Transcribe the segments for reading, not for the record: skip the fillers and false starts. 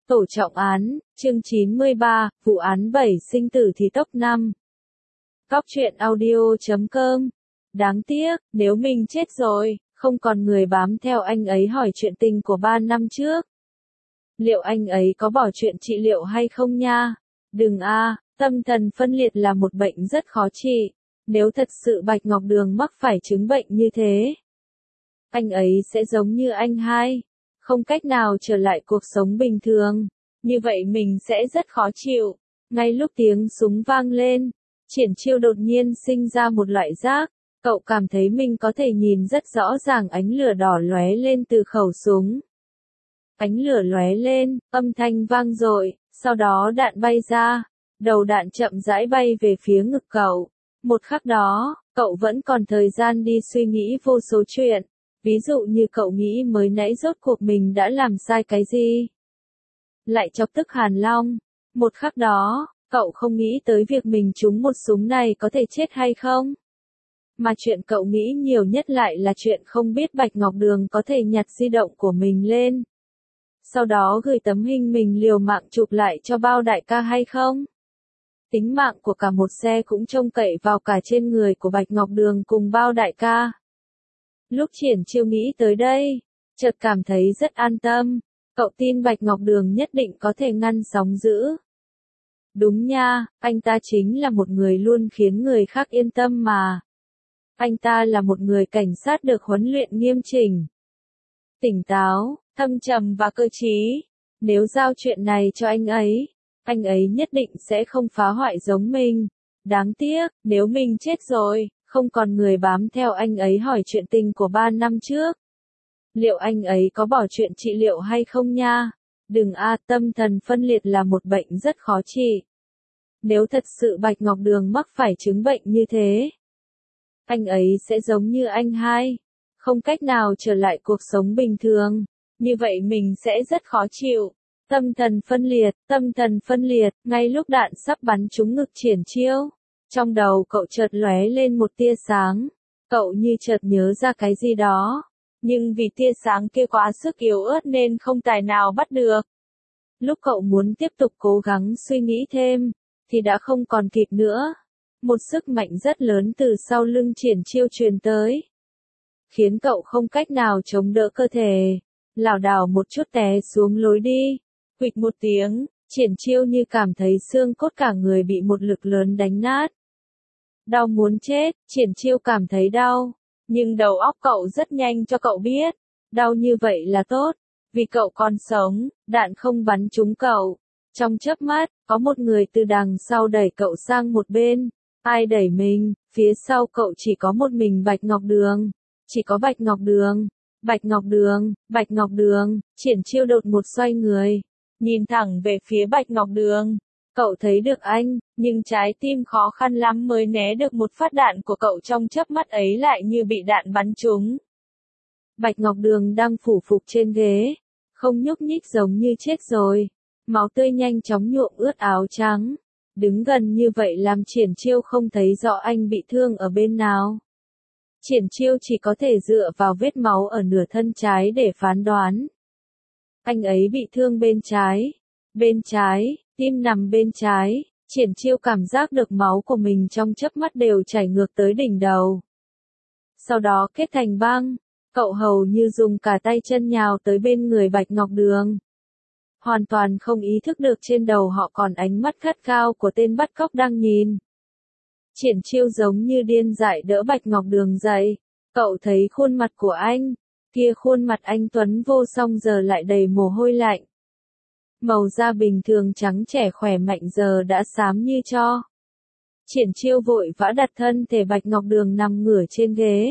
Tổ trọng án, chương 93, vụ án 7 sinh tử thì top 5. Cóc truyện audio.com. Đáng tiếc, nếu mình chết rồi, không còn người bám theo anh ấy hỏi chuyện tình của 3 năm trước. Liệu anh ấy có bỏ chuyện trị liệu hay không nha? Đừng tâm thần phân liệt là một bệnh rất khó trị. Nếu thật sự Bạch Ngọc Đường mắc phải chứng bệnh như thế, anh ấy sẽ giống như anh hai, không cách nào trở lại cuộc sống bình thường. Như vậy mình sẽ rất khó chịu. Ngay lúc tiếng súng vang lên, Triển Chiêu đột nhiên sinh ra một loại giác. Cậu cảm thấy mình có thể nhìn rất rõ ràng ánh lửa đỏ lóe lên từ khẩu súng. Ánh lửa lóe lên, âm thanh vang dội, sau đó đạn bay ra. Đầu đạn chậm rãi bay về phía ngực cậu. Một khắc đó, cậu vẫn còn thời gian đi suy nghĩ vô số chuyện. Ví dụ như cậu nghĩ mới nãy rốt cuộc mình đã làm sai cái gì? Lại chọc tức Hàn Long. Một khắc đó, cậu không nghĩ tới việc mình trúng một súng này có thể chết hay không. Mà chuyện cậu nghĩ nhiều nhất lại là chuyện không biết Bạch Ngọc Đường có thể nhặt di động của mình lên. Sau đó gửi tấm hình mình liều mạng chụp lại cho Bao đại ca hay không. Tính mạng của cả một xe cũng trông cậy vào cả trên người của Bạch Ngọc Đường cùng Bao đại ca. Lúc Triển Chiêu nghĩ tới đây, chợt cảm thấy rất an tâm. Cậu tin Bạch Ngọc Đường nhất định có thể ngăn sóng dữ. Đúng nha, anh ta chính là một người luôn khiến người khác yên tâm mà. Anh ta là một người cảnh sát được huấn luyện nghiêm chỉnh, tỉnh táo, thâm trầm và cơ trí. Nếu giao chuyện này cho anh ấy nhất định sẽ không phá hoại giống mình. Đáng tiếc, nếu mình chết rồi, không còn người bám theo anh ấy hỏi chuyện tình của 3 năm trước. Liệu anh ấy có bỏ chuyện trị liệu hay không nha? Đừng tâm thần phân liệt là một bệnh rất khó trị. Nếu thật sự Bạch Ngọc Đường mắc phải chứng bệnh như thế, anh ấy sẽ giống như anh hai, không cách nào trở lại cuộc sống bình thường. Như vậy mình sẽ rất khó chịu. Tâm thần phân liệt, ngay lúc đạn sắp bắn trúng ngực Triển Chiêu. Trong đầu cậu chợt lóe lên một tia sáng. Cậu như chợt nhớ ra cái gì đó. Nhưng vì tia sáng kia quá sức yếu ớt nên không tài nào bắt được. Lúc cậu muốn tiếp tục cố gắng suy nghĩ thêm, thì đã không còn kịp nữa. Một sức mạnh rất lớn từ sau lưng Triển Chiêu truyền tới, khiến cậu không cách nào chống đỡ cơ thể, lảo đảo một chút té xuống lối đi. Huỵch một tiếng, Triển Chiêu như cảm thấy xương cốt cả người bị một lực lớn đánh nát. Đau muốn chết, Triển Chiêu cảm thấy đau, nhưng đầu óc cậu rất nhanh cho cậu biết, đau như vậy là tốt, vì cậu còn sống, đạn không bắn trúng cậu. Trong chớp mắt, có một người từ đằng sau đẩy cậu sang một bên. Ai đẩy mình? Phía sau cậu chỉ có một mình Bạch Ngọc Đường. Chỉ có Bạch Ngọc Đường. Bạch Ngọc Đường. Triển Chiêu đột ngột xoay người, nhìn thẳng về phía Bạch Ngọc Đường. Cậu thấy được anh, nhưng trái tim khó khăn lắm mới né được một phát đạn của cậu, trong chớp mắt ấy lại như bị đạn bắn trúng. Bạch Ngọc Đường đang phủ phục trên ghế, không nhúc nhích giống như chết rồi. Máu tươi nhanh chóng nhuộm ướt áo trắng. Đứng gần như vậy làm Triển Chiêu không thấy rõ anh bị thương ở bên nào. Triển Chiêu chỉ có thể dựa vào vết máu ở nửa thân trái để phán đoán. Anh ấy bị thương bên trái, tim nằm bên trái. Triển Chiêu cảm giác được máu của mình trong chớp mắt đều chảy ngược tới đỉnh đầu. Sau đó kết thành băng, cậu hầu như dùng cả tay chân nhào tới bên người Bạch Ngọc Đường. Hoàn toàn không ý thức được trên đầu họ còn ánh mắt gắt gao của tên bắt cóc đang nhìn. Triển Chiêu giống như điên dại đỡ Bạch Ngọc Đường dậy. Cậu thấy khuôn mặt của anh, kia khuôn mặt anh tuấn vô song giờ lại đầy mồ hôi lạnh. Màu da bình thường trắng trẻ khỏe mạnh giờ đã xám như tro. Triển Chiêu vội vã đặt thân thể Bạch Ngọc Đường nằm ngửa trên ghế.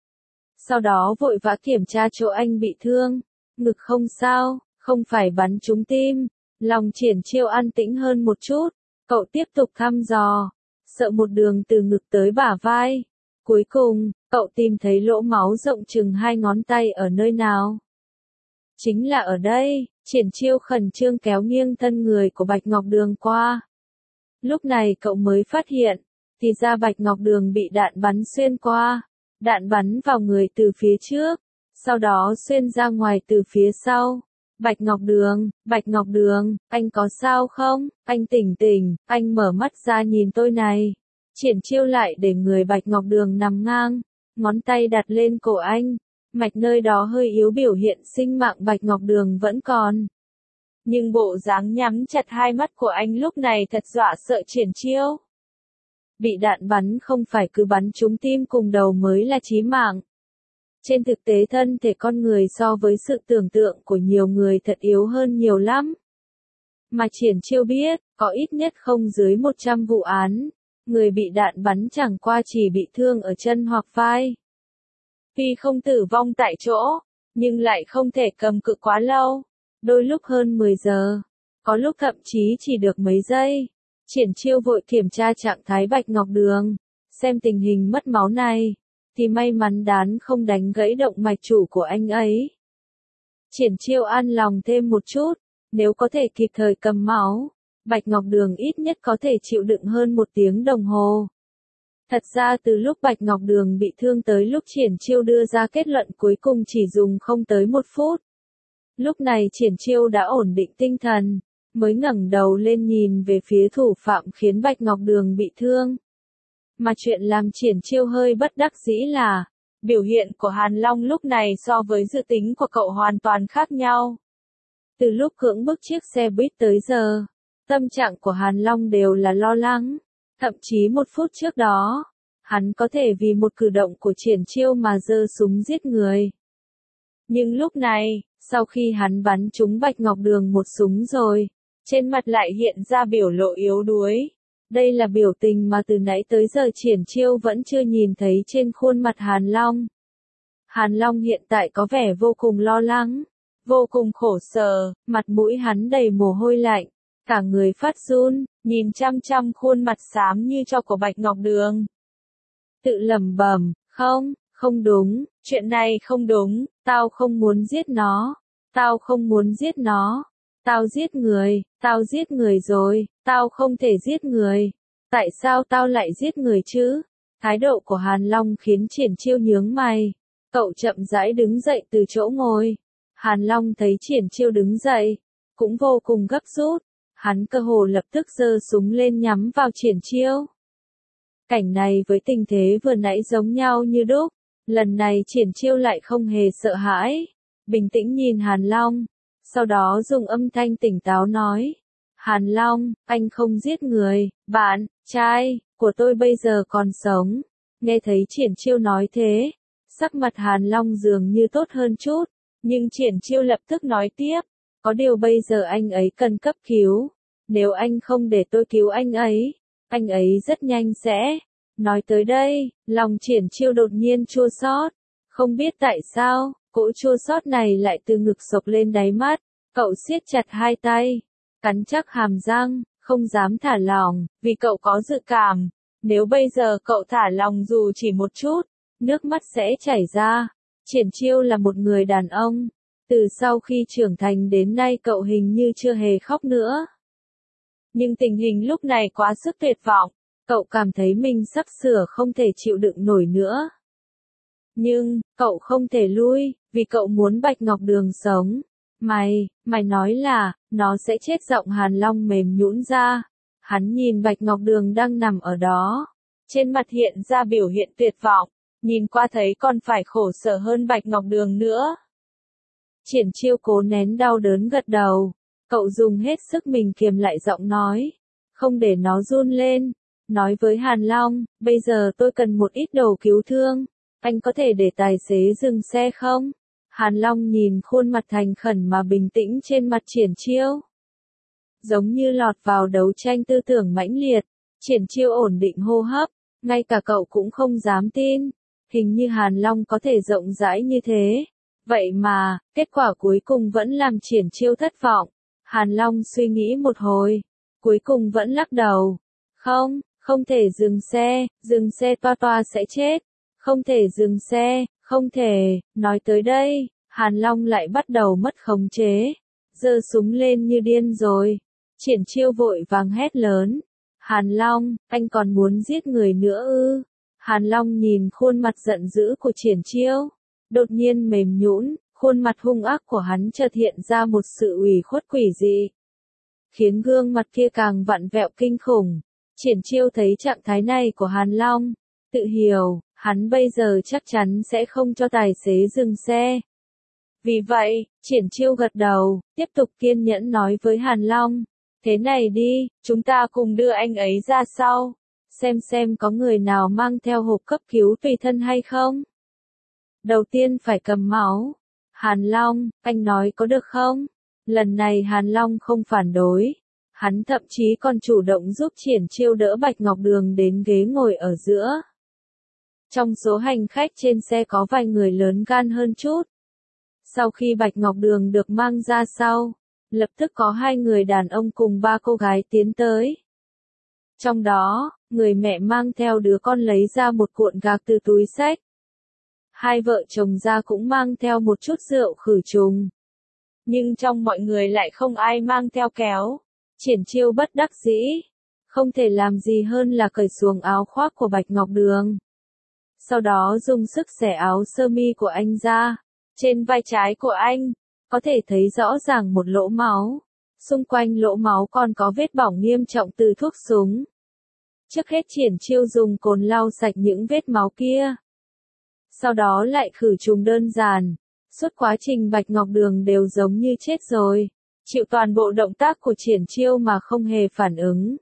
Sau đó vội vã kiểm tra chỗ anh bị thương. Ngực không sao. Không phải bắn trúng tim. Lòng Triển Chiêu an tĩnh hơn một chút. Cậu tiếp tục thăm dò, sợ một đường từ ngực tới bả vai. Cuối cùng, cậu tìm thấy lỗ máu rộng chừng 2 ngón tay ở nơi nào. Chính là ở đây. Triển Chiêu khẩn trương kéo nghiêng thân người của Bạch Ngọc Đường qua. Lúc này cậu mới phát hiện, thì ra Bạch Ngọc Đường bị đạn bắn xuyên qua. Đạn bắn vào người từ phía trước, sau đó xuyên ra ngoài từ phía sau. Bạch Ngọc Đường, anh có sao không? Anh tỉnh tỉnh, anh mở mắt ra nhìn tôi này. Triển Chiêu lại để người Bạch Ngọc Đường nằm ngang, ngón tay đặt lên cổ anh. Mạch nơi đó hơi yếu biểu hiện sinh mạng Bạch Ngọc Đường vẫn còn. Nhưng bộ dáng nhắm chặt hai mắt của anh lúc này thật dọa sợ Triển Chiêu. Bị đạn bắn không phải cứ bắn trúng tim cùng đầu mới là chí mạng. Trên thực tế thân thể con người so với sự tưởng tượng của nhiều người thật yếu hơn nhiều lắm. Mà Triển Chiêu biết, có ít nhất không dưới 100 vụ án, người bị đạn bắn chẳng qua chỉ bị thương ở chân hoặc vai. Tuy không tử vong tại chỗ, nhưng lại không thể cầm cự quá lâu, đôi lúc hơn 10 giờ, có lúc thậm chí chỉ được mấy giây. Triển Chiêu vội kiểm tra trạng thái Bạch Ngọc Đường, xem tình hình mất máu này, thì may mắn đán không đánh gãy động mạch chủ của anh ấy. Triển Chiêu an lòng thêm một chút, nếu có thể kịp thời cầm máu, Bạch Ngọc Đường ít nhất có thể chịu đựng hơn 1 tiếng đồng hồ. Thật ra từ lúc Bạch Ngọc Đường bị thương tới lúc Triển Chiêu đưa ra kết luận cuối cùng chỉ dùng không tới 1 phút. Lúc này Triển Chiêu đã ổn định tinh thần, mới ngẩng đầu lên nhìn về phía thủ phạm khiến Bạch Ngọc Đường bị thương. Mà chuyện làm Triển Chiêu hơi bất đắc dĩ là, biểu hiện của Hàn Long lúc này so với dự tính của cậu hoàn toàn khác nhau. Từ lúc cưỡng bức chiếc xe buýt tới giờ, tâm trạng của Hàn Long đều là lo lắng. Thậm chí 1 phút trước đó, hắn có thể vì một cử động của Triển Chiêu mà giơ súng giết người. Nhưng lúc này, sau khi hắn bắn trúng Bạch Ngọc Đường một súng rồi, trên mặt lại hiện ra biểu lộ yếu đuối. Đây là biểu tình mà từ nãy tới giờ Triển Chiêu vẫn chưa nhìn thấy trên khuôn mặt Hàn Long. Hàn Long hiện tại có vẻ vô cùng lo lắng, vô cùng khổ sở, mặt mũi hắn đầy mồ hôi lạnh, cả người phát run, nhìn chăm chăm khuôn mặt xám như tro của Bạch Ngọc Đường. Tự lẩm bẩm, không đúng, chuyện này không đúng, tao không muốn giết nó, tao không muốn giết nó, tao giết người rồi, tao không thể giết người, tại sao tao lại giết người chứ? Thái độ của Hàn Long khiến Triển Chiêu nhướng mày, cậu chậm rãi đứng dậy từ chỗ ngồi. Hàn Long thấy Triển Chiêu đứng dậy, cũng vô cùng gấp rút, hắn cơ hồ lập tức giơ súng lên nhắm vào Triển Chiêu. Cảnh này với tình thế vừa nãy giống nhau như đúc, lần này Triển Chiêu lại không hề sợ hãi, bình tĩnh nhìn Hàn Long, sau đó dùng âm thanh tỉnh táo nói, Hàn Long, anh không giết người, bạn trai của tôi bây giờ còn sống. Nghe thấy Triển Chiêu nói thế, sắc mặt Hàn Long dường như tốt hơn chút, nhưng Triển Chiêu lập tức nói tiếp, có điều bây giờ anh ấy cần cấp cứu, nếu anh không để tôi cứu anh ấy rất nhanh sẽ. Nói tới đây, lòng Triển Chiêu đột nhiên chua xót, không biết tại sao, cỗ chua xót này lại từ ngực xộc lên đáy mắt, cậu siết chặt hai tay, cắn chắc hàm răng, không dám thả lỏng, vì cậu có dự cảm, nếu bây giờ cậu thả lòng dù chỉ một chút, nước mắt sẽ chảy ra. Triển Chiêu là một người đàn ông, từ sau khi trưởng thành đến nay cậu hình như chưa hề khóc nữa. Nhưng tình hình lúc này quá sức tuyệt vọng, cậu cảm thấy mình sắp sửa không thể chịu đựng nổi nữa. Nhưng, cậu không thể lui, vì cậu muốn Bạch Ngọc Đường sống. Mày nói là, nó sẽ chết. Giọng Hàn Long mềm nhũn ra. Hắn nhìn Bạch Ngọc Đường đang nằm ở đó. Trên mặt hiện ra biểu hiện tuyệt vọng, nhìn qua thấy còn phải khổ sở hơn Bạch Ngọc Đường nữa. Triển Chiêu cố nén đau đớn gật đầu. Cậu dùng hết sức mình kiềm lại giọng nói, không để nó run lên. Nói với Hàn Long, bây giờ tôi cần một ít đồ cứu thương, anh có thể để tài xế dừng xe không? Hàn Long nhìn khuôn mặt thành khẩn mà bình tĩnh trên mặt Triển Chiêu. Giống như lọt vào đấu tranh tư tưởng mãnh liệt, Triển Chiêu ổn định hô hấp, ngay cả cậu cũng không dám tin, hình như Hàn Long có thể rộng rãi như thế. Vậy mà, kết quả cuối cùng vẫn làm Triển Chiêu thất vọng. Hàn Long suy nghĩ một hồi, cuối cùng vẫn lắc đầu. Không thể dừng xe toa sẽ chết. Không thể dừng xe, không thể. Nói tới đây, Hàn Long lại bắt đầu mất khống chế, giơ súng lên như điên rồi. Triển Chiêu vội vàng hét lớn, Hàn Long, anh còn muốn giết người nữa ư? Hàn Long nhìn khuôn mặt giận dữ của Triển Chiêu, đột nhiên mềm nhũn, Khuôn mặt hung ác của hắn chợt hiện ra một sự ủy khuất quỷ dị, khiến gương mặt kia càng vặn vẹo kinh khủng. Triển Chiêu thấy trạng thái này của Hàn Long, tự hiểu, hắn bây giờ chắc chắn sẽ không cho tài xế dừng xe. Vì vậy, Triển Chiêu gật đầu, tiếp tục kiên nhẫn nói với Hàn Long, thế này đi, chúng ta cùng đưa anh ấy ra sau, xem có người nào mang theo hộp cấp cứu tùy thân hay không. Đầu tiên phải cầm máu. Hàn Long, anh nói có được không? Lần này Hàn Long không phản đối. Hắn thậm chí còn chủ động giúp Triển Chiêu đỡ Bạch Ngọc Đường đến ghế ngồi ở giữa. Trong số hành khách trên xe có vài người lớn gan hơn chút. Sau khi Bạch Ngọc Đường được mang ra sau, lập tức có 2 người đàn ông cùng 3 cô gái tiến tới. Trong đó, người mẹ mang theo đứa con lấy ra một cuộn gạc từ túi xách. 2 vợ chồng ra cũng mang theo một chút rượu khử trùng. Nhưng trong mọi người lại không ai mang theo kéo. Triển Chiêu bất đắc dĩ, không thể làm gì hơn là cởi xuồng áo khoác của Bạch Ngọc Đường. Sau đó dùng sức xẻ áo sơ mi của anh ra. Trên vai trái của anh, có thể thấy rõ ràng một lỗ máu. Xung quanh lỗ máu còn có vết bỏng nghiêm trọng từ thuốc súng. Trước hết Triển Chiêu dùng cồn lau sạch những vết máu kia. Sau đó lại khử trùng đơn giản. Suốt quá trình Bạch Ngọc Đường đều giống như chết rồi. Chịu toàn bộ động tác của Triển Chiêu mà không hề phản ứng.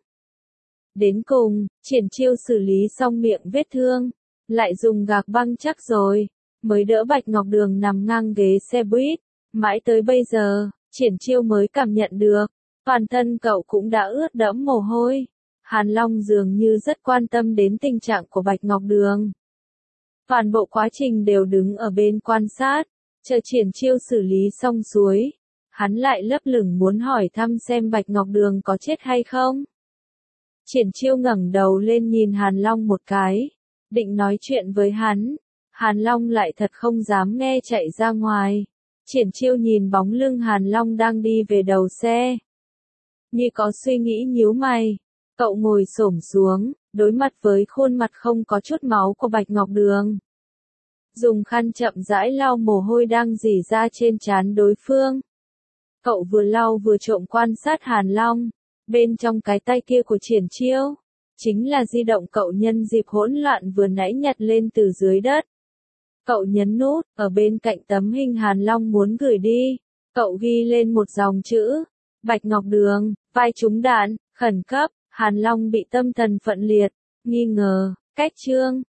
Đến cùng, Triển Chiêu xử lý xong miệng vết thương. Lại dùng gạc băng chắc rồi. Mới đỡ Bạch Ngọc Đường nằm ngang ghế xe buýt. Mãi tới bây giờ, Triển Chiêu mới cảm nhận được. Toàn thân cậu cũng đã ướt đẫm mồ hôi. Hàn Long dường như rất quan tâm đến tình trạng của Bạch Ngọc Đường. Toàn bộ quá trình đều đứng ở bên quan sát. Chờ Triển Chiêu xử lý xong xuôi. Hắn lại lấp lửng muốn hỏi thăm xem Bạch Ngọc Đường có chết hay không. Triển Chiêu ngẩng đầu lên nhìn Hàn Long một cái. Định nói chuyện với hắn. Hàn Long lại thật không dám nghe chạy ra ngoài. Triển Chiêu nhìn bóng lưng Hàn Long đang đi về đầu xe. Như có suy nghĩ nhíu mày. Cậu ngồi xổm xuống, đối mặt với khuôn mặt không có chút máu của Bạch Ngọc Đường. Dùng khăn chậm rãi lau mồ hôi đang rỉ ra trên trán đối phương. Cậu vừa lau vừa trộm quan sát Hàn Long. Bên trong cái tay kia của Triển Chiêu, chính là di động cậu nhân dịp hỗn loạn vừa nãy nhặt lên từ dưới đất. Cậu nhấn nút, ở bên cạnh tấm hình Hàn Long muốn gửi đi. Cậu ghi lên một dòng chữ. Bạch Ngọc Đường, vai trúng đạn, khẩn cấp. Hàn Long bị tâm thần phận liệt, nghi ngờ, cách chương.